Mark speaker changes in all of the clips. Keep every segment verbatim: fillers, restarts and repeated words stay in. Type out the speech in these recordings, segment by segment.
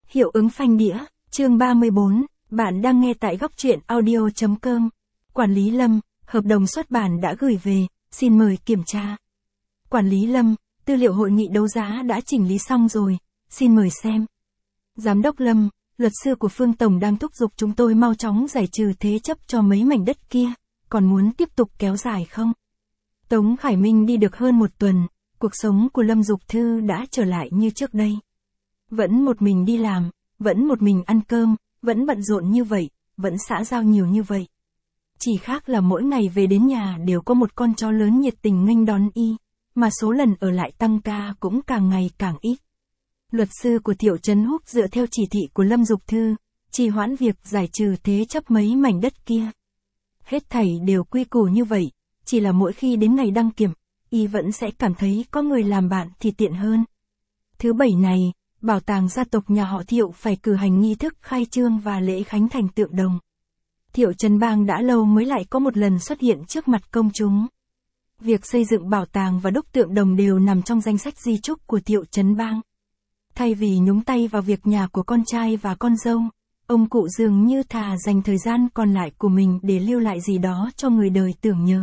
Speaker 1: Hiệu ứng phanh đĩa, chương ba mươi bốn, bạn đang nghe tại góc truyện audio chấm com. Quản lý Lâm, hợp đồng xuất bản đã gửi về, xin mời kiểm tra. Quản lý Lâm, tư liệu hội nghị đấu giá đã chỉnh lý xong rồi, xin mời xem. Giám đốc Lâm, luật sư của Phương Tổng đang thúc giục chúng tôi mau chóng giải trừ thế chấp cho mấy mảnh đất kia, còn muốn tiếp tục kéo dài không? Tống Khải Minh đi được hơn một tuần, cuộc sống của Lâm Dục Thư đã trở lại như trước đây. Vẫn một mình đi làm, vẫn một mình ăn cơm, vẫn bận rộn như vậy, vẫn xã giao nhiều như vậy. Chỉ khác là mỗi ngày về đến nhà đều có một con chó lớn nhiệt tình nghênh đón y, mà số lần ở lại tăng ca cũng càng ngày càng ít. Luật sư của Thiệu Trấn Húc dựa theo chỉ thị của Lâm Dục Thư, trì hoãn việc giải trừ thế chấp mấy mảnh đất kia. Hết thảy đều quy củ như vậy, chỉ là mỗi khi đến ngày đăng kiểm, y vẫn sẽ cảm thấy có người làm bạn thì tiện hơn. Thứ bảy này, bảo tàng gia tộc nhà họ Thiệu phải cử hành nghi thức khai trương và lễ khánh thành tượng đồng. Thiệu Trấn Bang đã lâu mới lại có một lần xuất hiện trước mặt công chúng. Việc xây dựng bảo tàng và đúc tượng đồng đều nằm trong danh sách di chúc của Thiệu Trấn Bang. Thay vì nhúng tay vào việc nhà của con trai và con dâu, ông cụ dường như thà dành thời gian còn lại của mình để lưu lại gì đó cho người đời tưởng nhớ.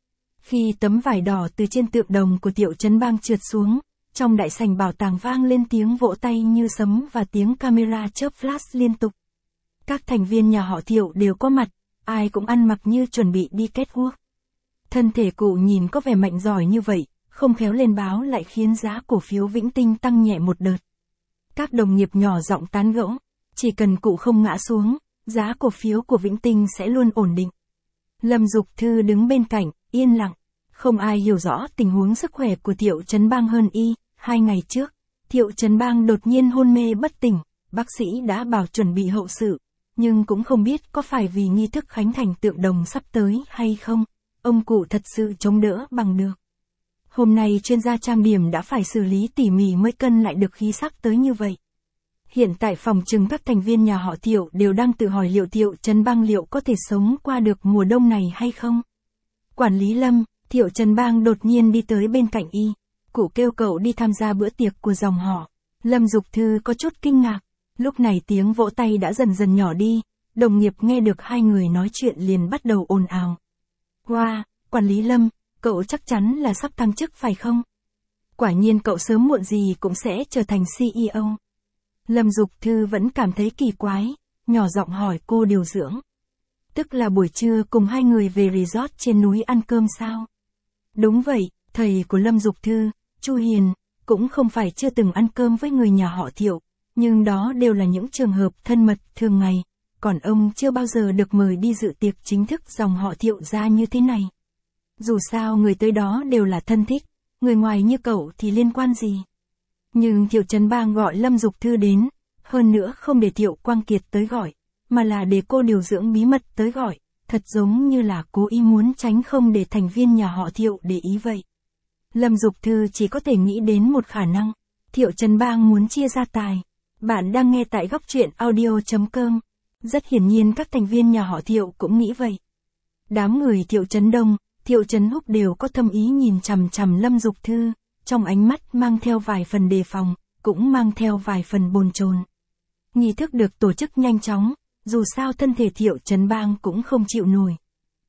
Speaker 1: Khi tấm vải đỏ từ trên tượng đồng của Thiệu Trấn Bang trượt xuống, trong đại sảnh bảo tàng vang lên tiếng vỗ tay như sấm và tiếng camera chớp flash liên tục. Các thành viên nhà họ Thiệu đều có mặt, ai cũng ăn mặc như chuẩn bị đi catwalk. Thân thể cụ nhìn có vẻ mạnh giỏi như vậy, không khéo lên báo lại khiến giá cổ phiếu Vĩnh Tinh tăng nhẹ một đợt. Các đồng nghiệp nhỏ giọng tán gẫu, chỉ cần cụ không ngã xuống, giá cổ phiếu của Vĩnh Tinh sẽ luôn ổn định. Lâm Dục Thư đứng bên cạnh, yên lặng, không ai hiểu rõ tình huống sức khỏe của Thiệu Trấn Bang hơn y. Hai ngày trước, Thiệu Trấn Bang đột nhiên hôn mê bất tỉnh, bác sĩ đã bảo chuẩn bị hậu sự, nhưng cũng không biết có phải vì nghi thức khánh thành tượng đồng sắp tới hay không, ông cụ thật sự chống đỡ bằng được. Hôm nay chuyên gia trang điểm đã phải xử lý tỉ mỉ mới cân lại được khí sắc tới như vậy. Hiện tại phòng trừng các thành viên nhà họ Thiệu đều đang tự hỏi liệu Thiệu Trấn Bang liệu có thể sống qua được mùa đông này hay không. Quản lý Lâm, Thiệu Trấn Bang đột nhiên đi tới bên cạnh y. Cụ kêu cậu đi tham gia bữa tiệc của dòng họ. Lâm Dục Thư có chút kinh ngạc. Lúc này tiếng vỗ tay đã dần dần nhỏ đi. Đồng nghiệp nghe được hai người nói chuyện liền bắt đầu ồn ào. Wow, quản lý Lâm, cậu chắc chắn là sắp thăng chức phải không? Quả nhiên cậu sớm muộn gì cũng sẽ trở thành xê e ô. Lâm Dục Thư vẫn cảm thấy kỳ quái, nhỏ giọng hỏi cô điều dưỡng. Tức là buổi trưa cùng hai người về resort trên núi ăn cơm sao? Đúng vậy, thầy của Lâm Dục Thư, Chu Hiền, cũng không phải chưa từng ăn cơm với người nhà họ Thiệu, nhưng đó đều là những trường hợp thân mật thường ngày, còn ông chưa bao giờ được mời đi dự tiệc chính thức dòng họ Thiệu ra như thế này. Dù sao người tới đó đều là thân thích, người ngoài như cậu thì liên quan gì. Nhưng Thiệu Trấn Bang gọi Lâm Dục Thư đến, hơn nữa không để Thiệu Quang Kiệt tới gọi, mà là để cô điều dưỡng bí mật tới gọi, thật giống như là cố ý muốn tránh không để thành viên nhà họ Thiệu để ý vậy. Lâm Dục Thư chỉ có thể nghĩ đến một khả năng, Thiệu Trấn Bang muốn chia gia tài. Bạn đang nghe tại góc truyện audio chấm com. Rất hiển nhiên các thành viên nhà họ Thiệu cũng nghĩ vậy. Đám người Thiệu Trấn Đông, Thiệu Trấn Húc đều có thâm ý nhìn chằm chằm Lâm Dục Thư, trong ánh mắt mang theo vài phần đề phòng, cũng mang theo vài phần bồn chồn. Nghi thức được tổ chức nhanh chóng, dù sao thân thể Thiệu Trấn Bang cũng không chịu nổi.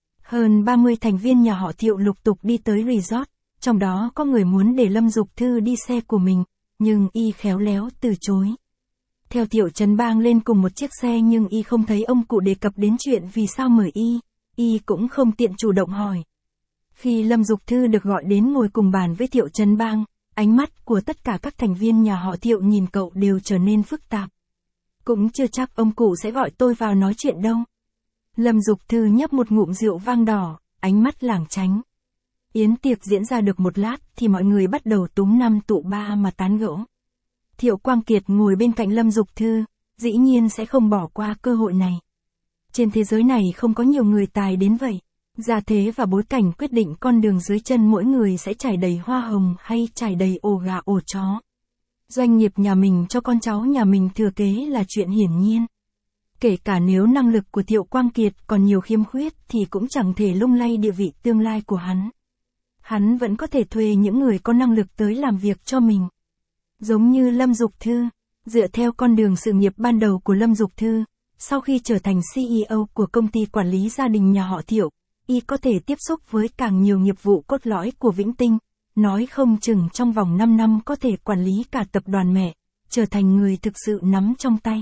Speaker 1: Hơn ba mươi thành viên nhà họ Thiệu lục tục đi tới resort, trong đó có người muốn để Lâm Dục Thư đi xe của mình, nhưng y khéo léo từ chối. Theo Thiệu Trấn Bang lên cùng một chiếc xe nhưng y không thấy ông cụ đề cập đến chuyện vì sao mời y, y cũng không tiện chủ động hỏi. Khi Lâm Dục Thư được gọi đến ngồi cùng bàn với Thiệu Trấn Bang, ánh mắt của tất cả các thành viên nhà họ Thiệu nhìn cậu đều trở nên phức tạp. Cũng chưa chắc ông cụ sẽ gọi tôi vào nói chuyện đâu. Lâm Dục Thư nhấp một ngụm rượu vang đỏ, ánh mắt lảng tránh. Yến tiệc diễn ra được một lát thì mọi người bắt đầu túm năm tụ ba mà tán gẫu. Thiệu Quang Kiệt ngồi bên cạnh Lâm Dục Thư, dĩ nhiên sẽ không bỏ qua cơ hội này. Trên thế giới này không có nhiều người tài đến vậy. Gia thế và bối cảnh quyết định con đường dưới chân mỗi người sẽ trải đầy hoa hồng hay trải đầy ổ gà ổ chó. Doanh nghiệp nhà mình cho con cháu nhà mình thừa kế là chuyện hiển nhiên. Kể cả nếu năng lực của Thiệu Quang Kiệt còn nhiều khiếm khuyết thì cũng chẳng thể lung lay địa vị tương lai của hắn. Hắn vẫn có thể thuê những người có năng lực tới làm việc cho mình. Giống như Lâm Dục Thư, Dựa theo con đường sự nghiệp ban đầu của Lâm Dục Thư, sau khi trở thành xê e ô của công ty quản lý gia đình nhà họ Thiệu, y có thể tiếp xúc với càng nhiều nghiệp vụ cốt lõi của Vĩnh Tinh, nói không chừng trong vòng năm năm có thể quản lý cả tập đoàn mẹ, trở thành người thực sự nắm trong tay.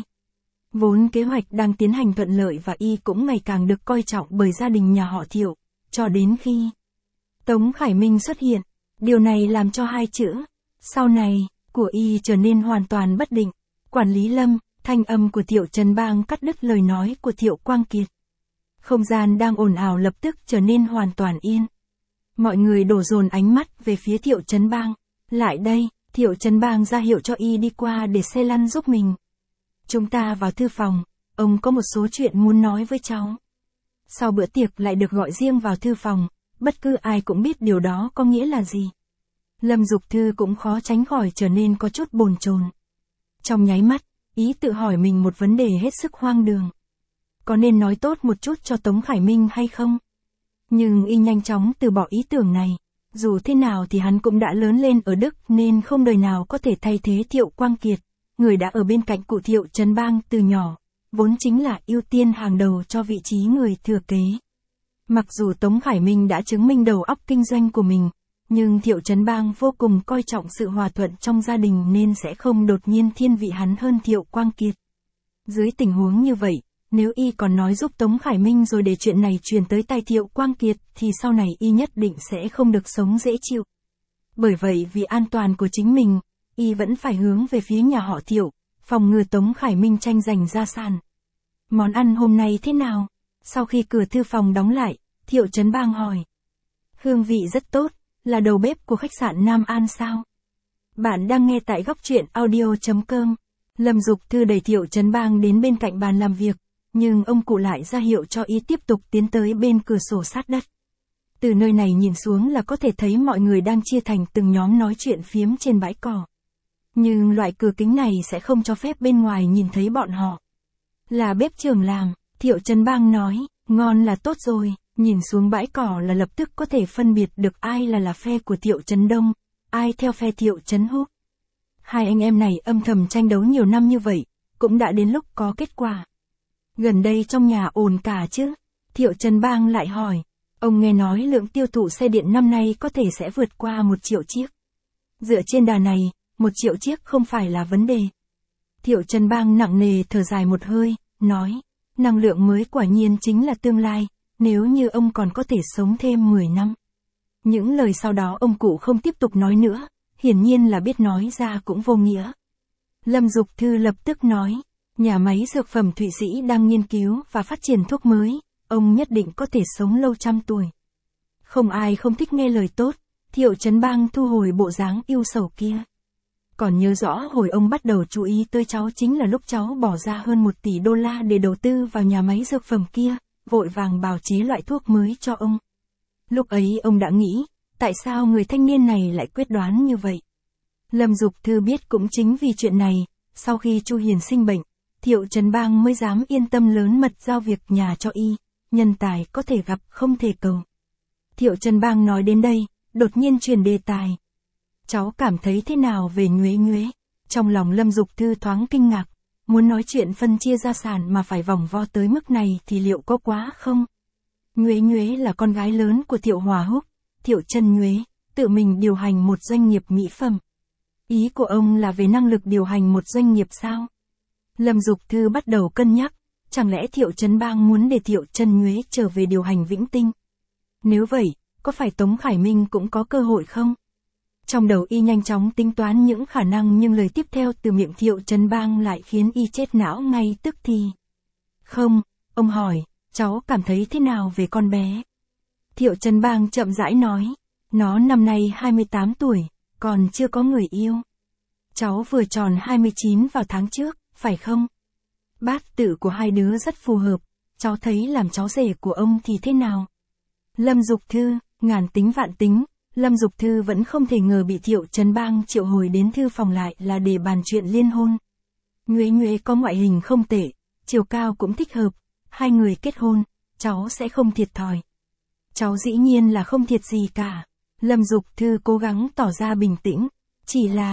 Speaker 1: Vốn kế hoạch đang tiến hành thuận lợi và y cũng ngày càng được coi trọng bởi gia đình nhà họ Thiệu, cho đến khi Tống Khải Minh xuất hiện, điều này làm cho hai chữ sau này của y trở nên hoàn toàn bất định. Quản lý Lâm, thanh âm của Thiệu Trấn Bang cắt đứt lời nói của Thiệu Quang Kiệt. Không gian đang ồn ào lập tức trở nên hoàn toàn yên. Mọi người đổ dồn ánh mắt về phía Thiệu Trấn Bang. Lại đây, Thiệu Trấn Bang ra hiệu cho y đi qua để xe lăn giúp mình. Chúng ta vào thư phòng, ông có một số chuyện muốn nói với cháu. Sau bữa tiệc lại được gọi riêng vào thư phòng, bất cứ ai cũng biết điều đó có nghĩa là gì. Lâm Dục Thư cũng khó tránh khỏi trở nên có chút bồn chồn. Trong nháy mắt, ý tự hỏi mình một vấn đề hết sức hoang đường. Có nên nói tốt một chút cho Tống Khải Minh hay không? Nhưng y nhanh chóng từ bỏ ý tưởng này. Dù thế nào thì hắn cũng đã lớn lên ở Đức nên không đời nào có thể thay thế Thiệu Quang Kiệt, người đã ở bên cạnh cụ Thiệu Trấn Bang từ nhỏ, vốn chính là ưu tiên hàng đầu cho vị trí người thừa kế. Mặc dù Tống Khải Minh đã chứng minh đầu óc kinh doanh của mình, nhưng Thiệu Trấn Bang vô cùng coi trọng sự hòa thuận trong gia đình nên sẽ không đột nhiên thiên vị hắn hơn Thiệu Quang Kiệt. Dưới tình huống như vậy, nếu y còn nói giúp Tống Khải Minh rồi để chuyện này truyền tới tay Thiệu Quang Kiệt thì sau này y nhất định sẽ không được sống dễ chịu. Bởi vậy vì an toàn của chính mình, y vẫn phải hướng về phía nhà họ Thiệu, phòng ngừa Tống Khải Minh tranh giành gia sản. Món ăn hôm nay thế nào? Sau khi cửa thư phòng đóng lại, Thiệu Trấn Bang hỏi. Hương vị rất tốt, là đầu bếp của khách sạn Nam An sao? Bạn đang nghe tại góc truyện audio chấm com. Lâm Dục Thư đẩy Thiệu Trấn Bang đến bên cạnh bàn làm việc, nhưng ông cụ lại ra hiệu cho y tiếp tục tiến tới bên cửa sổ sát đất. Từ nơi này nhìn xuống là có thể thấy mọi người đang chia thành từng nhóm nói chuyện phiếm trên bãi cỏ. Nhưng loại cửa kính này sẽ không cho phép bên ngoài nhìn thấy bọn họ. Là bếp trưởng làm, Thiệu Trấn Bang nói, ngon là tốt rồi, nhìn xuống bãi cỏ là lập tức có thể phân biệt được ai là là phe của Thiệu Trấn Đông, ai theo phe Thiệu Trấn Húc. Hai anh em này âm thầm tranh đấu nhiều năm như vậy, cũng đã đến lúc có kết quả. Gần đây trong nhà ồn cả chứ? Thiệu Trấn Bang lại hỏi. Ông nghe nói lượng tiêu thụ xe điện năm nay có thể sẽ vượt qua một triệu chiếc. Dựa trên đà này, một triệu chiếc không phải là vấn đề. Thiệu Trấn Bang nặng nề thở dài một hơi, nói, năng lượng mới quả nhiên chính là tương lai, nếu như ông còn có thể sống thêm mười năm. Những lời sau đó ông cụ không tiếp tục nói nữa, hiển nhiên là biết nói ra cũng vô nghĩa. Lâm Dục Thư lập tức nói, nhà máy dược phẩm Thụy Sĩ đang nghiên cứu và phát triển thuốc mới, ông nhất định có thể sống lâu trăm tuổi. Không ai không thích nghe lời tốt, Thiệu Trấn Bang thu hồi bộ dáng yêu sầu kia. Còn nhớ rõ hồi ông bắt đầu chú ý tới cháu chính là lúc cháu bỏ ra hơn một tỷ đô la để đầu tư vào nhà máy dược phẩm kia, vội vàng bào chế loại thuốc mới cho ông. Lúc ấy ông đã nghĩ, tại sao người thanh niên này lại quyết đoán như vậy? Lâm Dục Thư biết cũng chính vì chuyện này, sau khi Chu Hiền sinh bệnh, Thiệu Trấn Bang mới dám yên tâm lớn mật giao việc nhà cho y, nhân tài có thể gặp không thể cầu. Thiệu Trấn Bang nói đến đây, đột nhiên chuyển đề tài. Cháu cảm thấy thế nào về Nhuế Nhuế? Trong lòng Lâm Dục Thư thoáng kinh ngạc, muốn nói chuyện phân chia gia sản mà phải vòng vo tới mức này thì liệu có quá không? Nhuế Nhuế là con gái lớn của Thiệu Hòa Húc, Thiệu Trân Nhuế, tự mình điều hành một doanh nghiệp mỹ phẩm. Ý của ông là về năng lực điều hành một doanh nghiệp sao? Lâm Dục Thư bắt đầu cân nhắc, chẳng lẽ Thiệu Trấn Bang muốn để Thiệu Trân Nhuế trở về điều hành Vĩnh Tinh? Nếu vậy, có phải Tống Khải Minh cũng có cơ hội không? Trong đầu y nhanh chóng tính toán những khả năng nhưng lời tiếp theo từ miệng Thiệu Trấn Bang lại khiến y chết não ngay tức thì. Không, ông hỏi, cháu cảm thấy thế nào về con bé? Thiệu Trấn Bang chậm rãi nói, nó năm nay hai mươi tám tuổi, còn chưa có người yêu. Cháu vừa tròn hai mươi chín vào tháng trước, phải không? Bát tự của hai đứa rất phù hợp, cháu thấy làm cháu rể của ông thì thế nào? Lâm Dục Thư, ngàn tính vạn tính, Lâm Dục Thư vẫn không thể ngờ bị Thiệu Trấn Bang triệu hồi đến thư phòng lại là để bàn chuyện liên hôn. Nhuế Nhuế có ngoại hình không tệ, chiều cao cũng thích hợp, hai người kết hôn, cháu sẽ không thiệt thòi. Cháu dĩ nhiên là không thiệt gì cả. Lâm Dục Thư cố gắng tỏ ra bình tĩnh, chỉ là,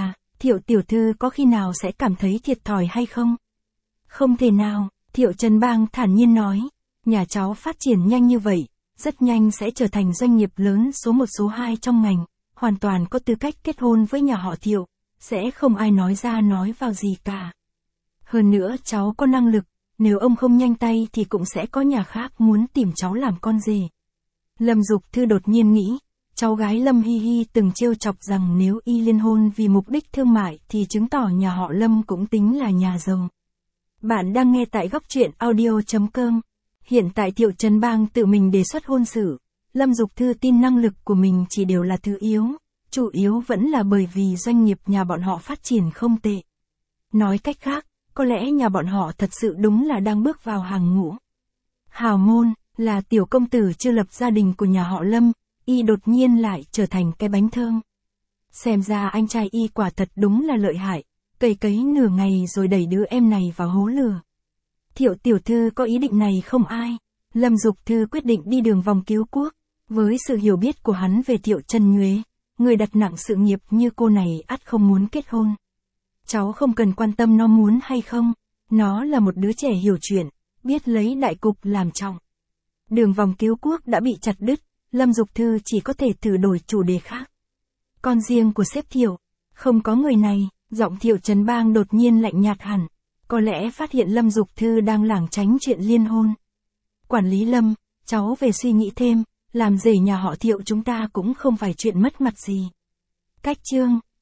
Speaker 1: Thiệu tiểu thư có khi nào sẽ cảm thấy thiệt thòi hay không? Không thể nào, Thiệu Trấn Bang thản nhiên nói. Nhà cháu phát triển nhanh như vậy, rất nhanh sẽ trở thành doanh nghiệp lớn số một số hai trong ngành, hoàn toàn có tư cách kết hôn với nhà họ Thiệu, sẽ không ai nói ra nói vào gì cả. Hơn nữa cháu có năng lực, nếu ông không nhanh tay thì cũng sẽ có nhà khác muốn tìm cháu làm con rể. Lâm Dục Thư đột nhiên nghĩ, cháu gái Lâm Hi Hi từng trêu chọc rằng nếu y liên hôn vì mục đích thương mại thì chứng tỏ nhà họ Lâm cũng tính là nhà giàu. Bạn đang nghe tại góc truyện audio chấm com. Hiện tại Thiệu Trấn Bang tự mình đề xuất hôn sự, Lâm Dục Thư tin năng lực của mình chỉ đều là thứ yếu, chủ yếu vẫn là bởi vì doanh nghiệp nhà bọn họ phát triển không tệ. Nói cách khác, có lẽ nhà bọn họ thật sự đúng là đang bước vào hàng ngũ. Hào Môn, là tiểu công tử chưa lập gia đình của nhà họ Lâm, y đột nhiên lại trở thành cái bánh thơm. Xem ra anh trai y quả thật đúng là lợi hại, cày cấy nửa ngày rồi đẩy đứa em này vào hố lửa. Thiệu tiểu thư có ý định này không ai? Lâm Dục Thư quyết định đi đường vòng cứu quốc. Với sự hiểu biết của hắn về Thiệu Trần Nhuế, người đặt nặng sự nghiệp như cô này ắt không muốn kết hôn. Cháu không cần quan tâm nó muốn hay không, nó là một đứa trẻ hiểu chuyện, biết lấy đại cục làm trọng. Đường vòng cứu quốc đã bị chặt đứt, Lâm Dục Thư chỉ có thể thử đổi chủ đề khác. Con riêng của sếp Thiệu, không có người này, giọng Thiệu Trấn Bang đột nhiên lạnh nhạt hẳn. Có lẽ phát hiện Lâm Dục Thư đang lảng tránh chuyện liên hôn. Quản lý Lâm, cháu về suy nghĩ thêm, làm rể nhà họ Thiệu chúng ta cũng không phải chuyện mất mặt gì. Cách chương